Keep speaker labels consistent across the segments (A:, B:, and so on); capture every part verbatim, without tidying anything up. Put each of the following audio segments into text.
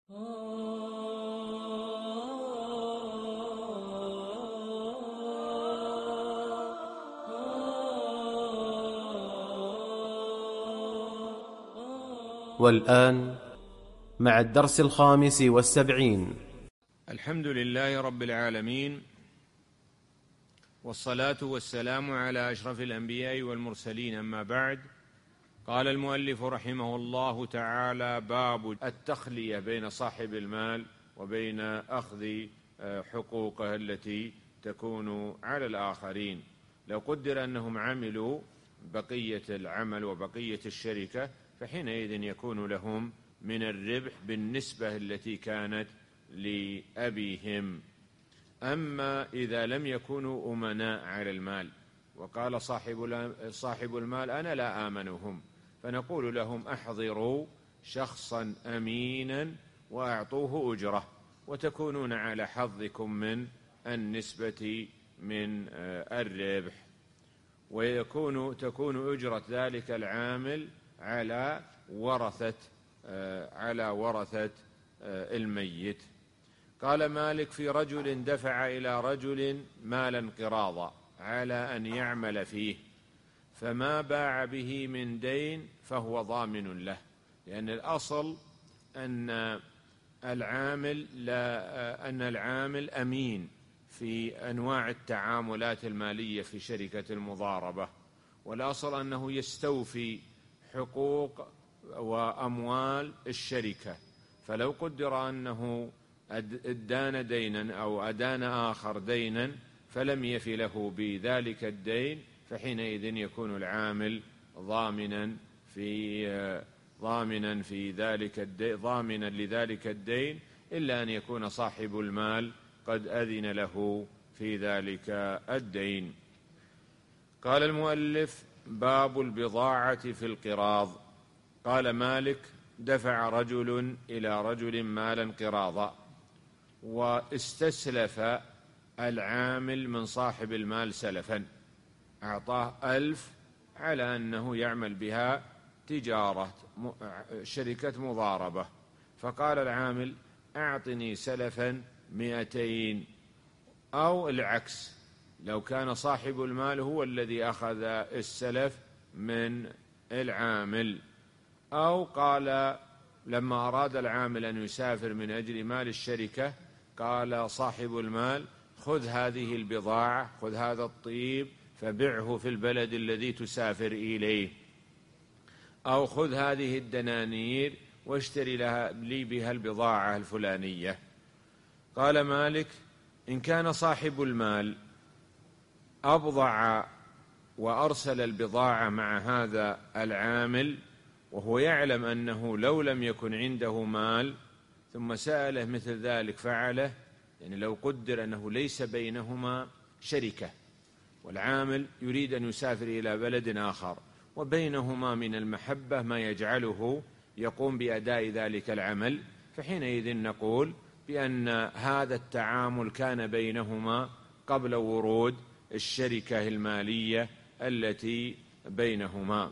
A: والآن مع الدرس الخامس والسبعين.
B: الحمد لله رب العالمين، والصلاة والسلام على أشرف الأنبياء والمرسلين، أما بعد. قال المؤلف رحمه الله تعالى: باب التخلية بين صاحب المال وبين أخذ حقوقه التي تكون على الآخرين. لو قدر أنهم عملوا بقية العمل وبقية الشركة فحينئذ يكون لهم من الربح بالنسبة التي كانت لأبيهم. أما إذا لم يكونوا أمناء على المال وقال صاحب صاحب المال أنا لا آمنهم، فنقول لهم أحضروا شخصا أمينا وأعطوه أجرة، وتكونون على حظكم من النسبة من الربح، ويكون تكون أجرة ذلك العامل على ورثة على ورثة الميت. قال مالك: في رجل دفع إلى رجل مالا قراضا على أن يعمل فيه، فما باع به من دين فهو ضامن له، لأن الأصل أن العامل لا أن العامل أمين في أنواع التعاملات المالية في شركة المضاربة، والأصل أنه يستوفي حقوق وأموال الشركة. فلو قدر أنه أدان دينا أو أدان آخر دينا فلم يف له بذلك الدين، فحينئذ يكون العامل ضامنا في ضامنا في ذلك الدين ضامنا لذلك الدين، إلا أن يكون صاحب المال قد أذن له في ذلك الدين. قال المؤلف: باب البضاعة في القراض. قال مالك: دفع رجل إلى رجل مالا قراضا، واستسلف العامل من صاحب المال سلفا، أعطاه ألف على أنه يعمل بها تجارة شركة مضاربة، فقال العامل: أعطني سلفا مئتين، أو العكس، لو كان صاحب المال هو الذي أخذ السلف من العامل. أو قال لما أراد العامل أن يسافر من أجل مال الشركة قال صاحب المال: خذ هذه البضاعة، خذ هذا الطيب فبعه في البلد الذي تسافر إليه، أو خذ هذه الدنانير واشتري لها لي بها البضاعة الفلانية. قال مالك: إن كان صاحب المال أبضع وأرسل البضاعة مع هذا العامل وهو يعلم أنه لو لم يكن عنده مال ثم سأله مثل ذلك فعله، يعني لو قدر أنه ليس بينهما شركة والعامل يريد أن يسافر إلى بلد آخر وبينهما من المحبة ما يجعله يقوم بأداء ذلك العمل، فحينئذ نقول بأن هذا التعامل كان بينهما قبل ورود الشركة المالية التي بينهما.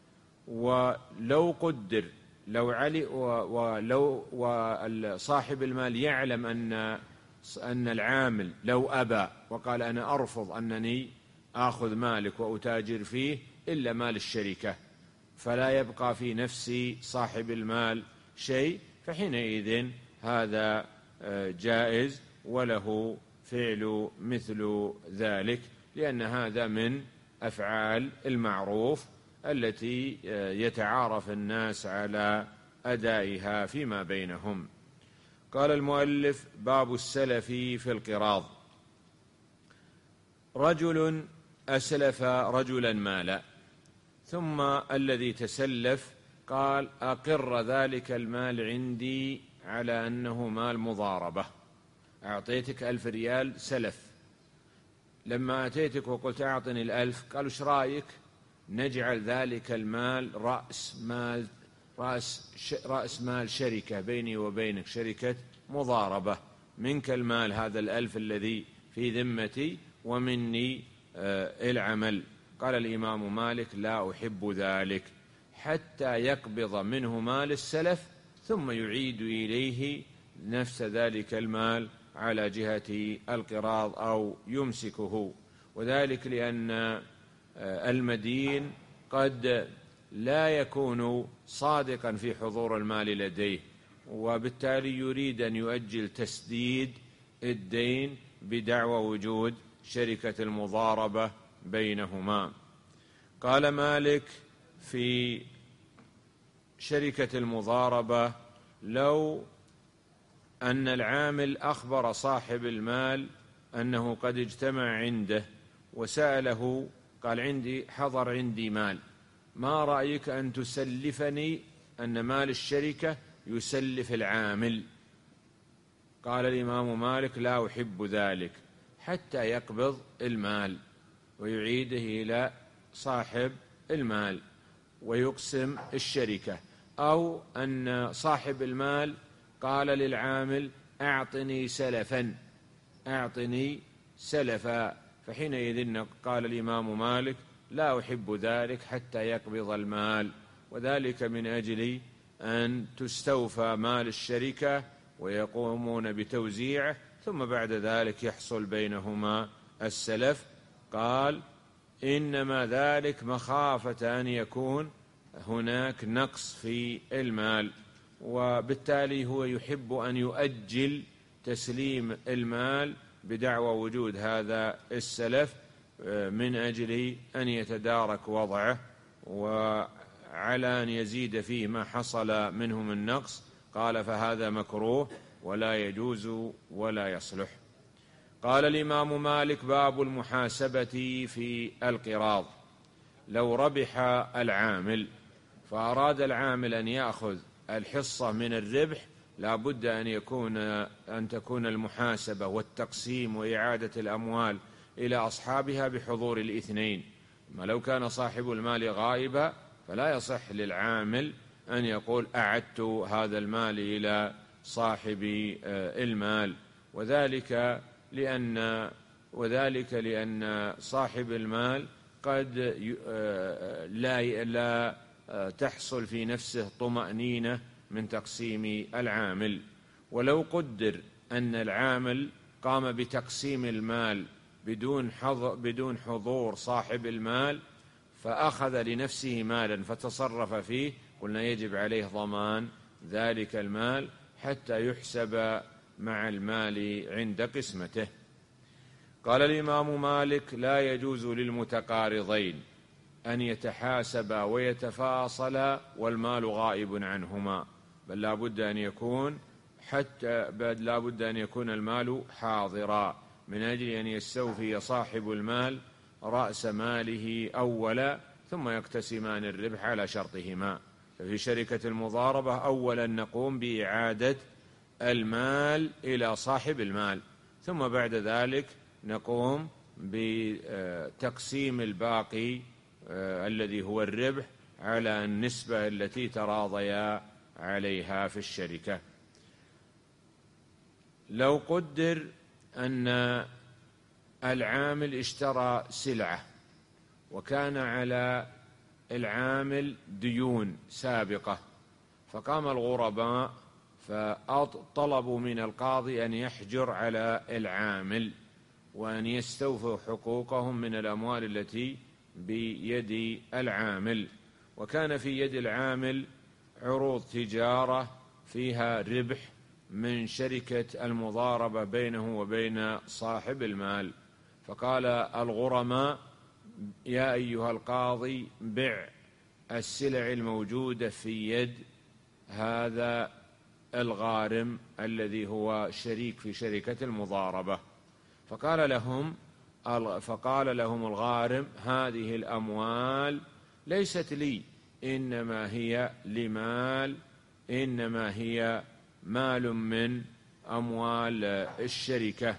B: ولو قدر لو علي ولو وصاحب المال يعلم أن أن العامل لو أبى وقال أنا أرفض أنني آخذ مالك وأتاجر فيه إلا مال الشركة، فلا يبقى في نفس صاحب المال شيء، فحينئذ هذا جائز وله فعل مثل ذلك، لأن هذا من أفعال المعروف التي يتعارف الناس على أدائها فيما بينهم. قال المؤلف: باب السلف في القراض. رجل أسلف رجلا مالا، ثم الذي تسلف قال: أقر ذلك المال عندي على أنه مال مضاربة، أعطيتك ألف ريال سلف، لما أتيتك وقلت أعطني الألف قالوا: إيش رأيك نجعل ذلك المال رأس مال رأس, رأس مال شركة بيني وبينك، شركة مضاربة، منك المال هذا الألف الذي في ذمتي ومني آه العمل. قال الإمام مالك: لا أحب ذلك حتى يقبض منه مال السلف ثم يعيد إليه نفس ذلك المال على جهة القراض أو يمسكه، وذلك لأن المدين قد لا يكون صادقا في حضور المال لديه، وبالتالي يريد أن يؤجل تسديد الدين بدعوى وجود شركة المضاربة بينهما. قال مالك في شركة المضاربة: لو أن العامل أخبر صاحب المال أنه قد اجتمع عنده وسأله، قال: عندي حضر عندي مال، ما رأيك أن تسلفني، أن مال الشركة يسلف العامل؟ قال الإمام مالك: لا أحب ذلك حتى يقبض المال ويعيده إلى صاحب المال ويقسم الشركة. أو أن صاحب المال قال للعامل: أعطني سلفا أعطني سلفا فحينئذ قال الإمام مالك: لا أحب ذلك حتى يقبض المال، وذلك من أجل أن تستوفى مال الشركة ويقومون بتوزيعه، ثم بعد ذلك يحصل بينهما السلف. قال: إنما ذلك مخافة أن يكون هناك نقص في المال، وبالتالي هو يحب أن يؤجل تسليم المال بدعوى وجود هذا السلف من أجل أن يتدارك وضعه، وعلى أن يزيد فيه ما حصل منه من نقص. قال: فهذا مكروه ولا يجوز ولا يصلح. قال الإمام مالك: باب المحاسبة في القراض. لو ربح العامل فأراد العامل أن يأخذ الحصة من الربح، لا بد أن يكون أن تكون المحاسبة والتقسيم وإعادة الأموال إلى أصحابها بحضور الاثنين. ما لو كان صاحب المال غائبا فلا يصح للعامل أن يقول: أعدت هذا المال إلى صاحب المال، وذلك لأن وذلك لأن صاحب المال قد لا لا تحصل في نفسه طمأنينة من تقسيم العامل. ولو قدر أن العامل قام بتقسيم المال بدون بدون حضور صاحب المال، فأخذ لنفسه مالا فتصرف فيه، قلنا يجب عليه ضمان ذلك المال حتى يحسب مع المال عند قسمته. قال الإمام مالك: لا يجوز للمتقارضين أن يتحاسبا ويتفاصلا والمال غائب عنهما، بل لا بد أن يكون حتى بل لا بد أن يكون المال حاضرا، من أجل أن يستوفي صاحب المال رأس ماله أولا، ثم يقتسمان الربح على شرطهما. ففي شركة المضاربة أولا نقوم بإعادة المال إلى صاحب المال، ثم بعد ذلك نقوم بتقسيم الباقي الذي هو الربح على النسبة التي تراضيا عليها في الشركة. لو قدر أن العامل اشترى سلعة وكان على العامل ديون سابقة، فقام الغرباء فطلبوا من القاضي أن يحجر على العامل وأن يستوفوا حقوقهم من الأموال التي بيد العامل. وكان في يد العامل عروض تجارة فيها ربح من شركة المضاربة بينه وبين صاحب المال، فقال الغرماء: يا أيها القاضي، بع السلع الموجودة في يد هذا الغارم الذي هو شريك في شركة المضاربة. فقال لهم فقال لهم الغارم: هذه الأموال ليست لي، إنما هي لمال إنما هي مال من أموال الشركة.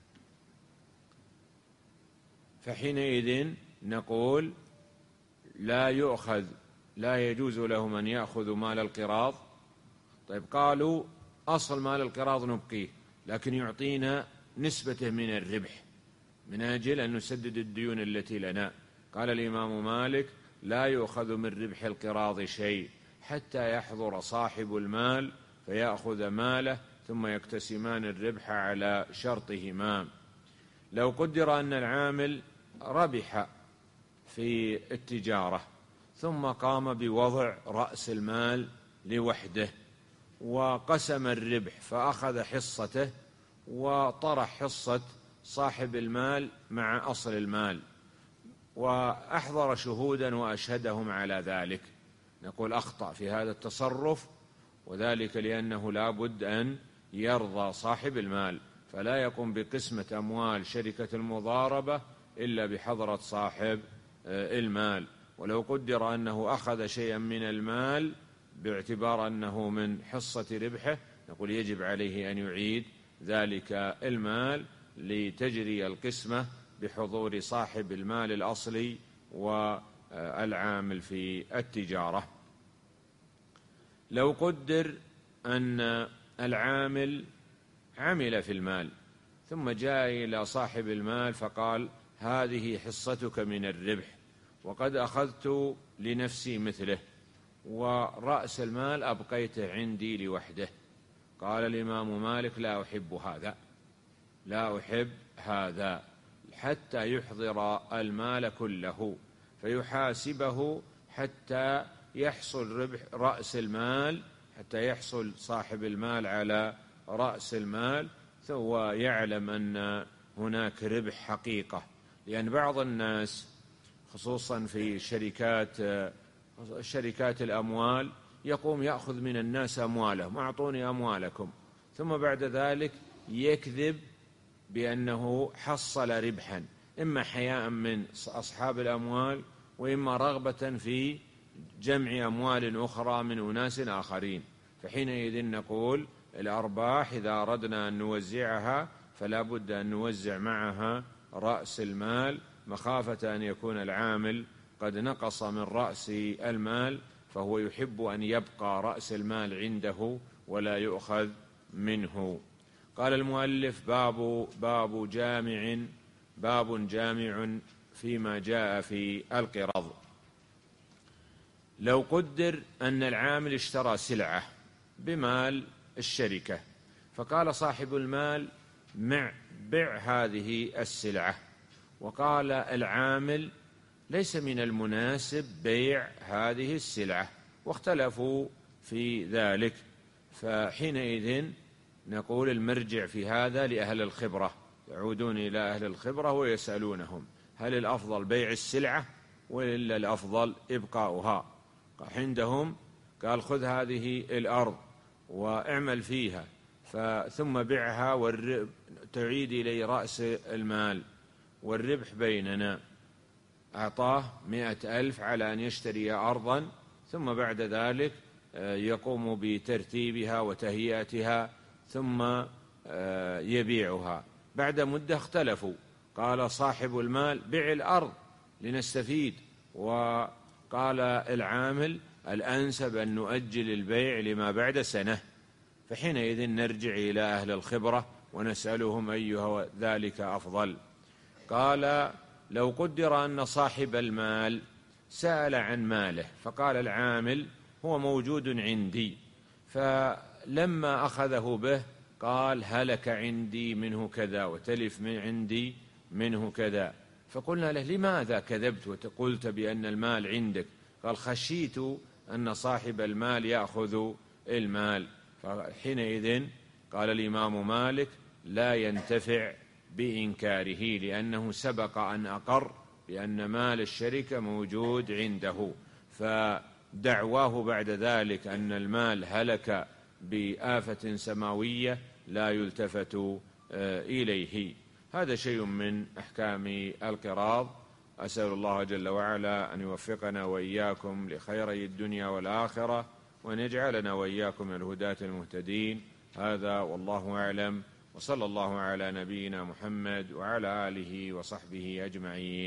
B: فحينئذ نقول لا يؤخذ لا يجوز لهم أن يأخذوا مال القراض. طيب، قالوا أصل مال القراض نبقيه، لكن يعطينا نسبته من الربح من أجل أن نسدد الديون التي لنا. قال الإمام مالك: لا يؤخذ من ربح القراض شيء حتى يحضر صاحب المال فيأخذ ماله ثم يقتسمان الربح على شرطهما. لو قدر أن العامل ربح في التجارة ثم قام بوضع رأس المال لوحده وقسم الربح فأخذ حصته وطرح حصة صاحب المال مع أصل المال وأحضر شهودا وأشهدهم على ذلك، نقول أخطأ في هذا التصرف، وذلك لأنه لا بد أن يرضى صاحب المال، فلا يقوم بقسمة أموال شركة المضاربة إلا بحضرة صاحب المال. ولو قدر أنه أخذ شيئا من المال باعتبار أنه من حصة ربحه، نقول يجب عليه أن يعيد ذلك المال لتجري القسمة بحضور صاحب المال الأصلي والعامل في التجارة. لو قدر أن العامل عمل في المال ثم جاء إلى صاحب المال فقال: هذه حصتك من الربح وقد أخذت لنفسي مثله ورأس المال أبقيته عندي لوحده. قال الإمام مالك: لا أحب هذا، لا أحب هذا، حتى يحضر المال كله فيحاسبه حتى يحصل ربح رأس المال، حتى يحصل صاحب المال على رأس المال ويعلم أن هناك ربح حقيقة. لأن بعض الناس خصوصا في شركات شركات الأموال يقوم يأخذ من الناس أموالهم: أعطوني أموالكم، ثم بعد ذلك يكذب بأنه حصل ربحا، إما حياء من أصحاب الأموال وإما رغبة في جمع أموال أخرى من أناس آخرين. فحينئذ نقول الأرباح إذا أردنا أن نوزعها فلا بد أن نوزع معها رأس المال، مخافة أن يكون العامل قد نقص من رأس المال، فهو يحب أن يبقى رأس المال عنده ولا يؤخذ منه. قال المؤلف: باب باب جامع باب جامع فيما جاء في القراض. لو قدر أن العامل اشترى سلعة بمال الشركة فقال صاحب المال: مع بع هذه السلعة، وقال العامل: ليس من المناسب بيع هذه السلعة، واختلفوا في ذلك. فحينئذ نقول المرجع في هذا لأهل الخبرة، يعودون إلى أهل الخبرة ويسألونهم: هل الأفضل بيع السلعة وإلا الأفضل إبقاؤها؟ عندهم قال: خذ هذه الأرض واعمل فيها ثم بعها وتعيد إلي رأس المال والربح بيننا. أعطاه مئة ألف على أن يشتري أرضا، ثم بعد ذلك يقوم بترتيبها وتهيئتها ثم يبيعها. بعد مدة اختلفوا، قال صاحب المال: بيع الأرض لنستفيد، وقال العامل: الأنسب أن نؤجل البيع لما بعد سنة. فحينئذ نرجع إلى أهل الخبرة ونسألهم أيها ذلك أفضل. قال: لو قدر أن صاحب المال سأل عن ماله فقال العامل: هو موجود عندي، فلما أخذه به قال: هلك عندي منه كذا وتلف من عندي منه كذا. فقلنا له: لماذا كذبت وقلت بأن المال عندك؟ قال: خشيت أن صاحب المال يأخذ المال. فحينئذ قال الإمام مالك: لا ينتفع بإنكاره، لأنه سبق أن أقر بأن مال الشركة موجود عنده، فدعواه بعد ذلك أن المال هلك بآفة سماوية لا يلتفت إليه. هذا شيء من أحكام القراض. أسأل الله جل وعلا أن يوفقنا وإياكم لخيري الدنيا والآخرة، وأن يجعلنا وإياكم من الهداة المهتدين. هذا والله أعلم، وصلى الله على نبينا محمد وعلى آله وصحبه أجمعين.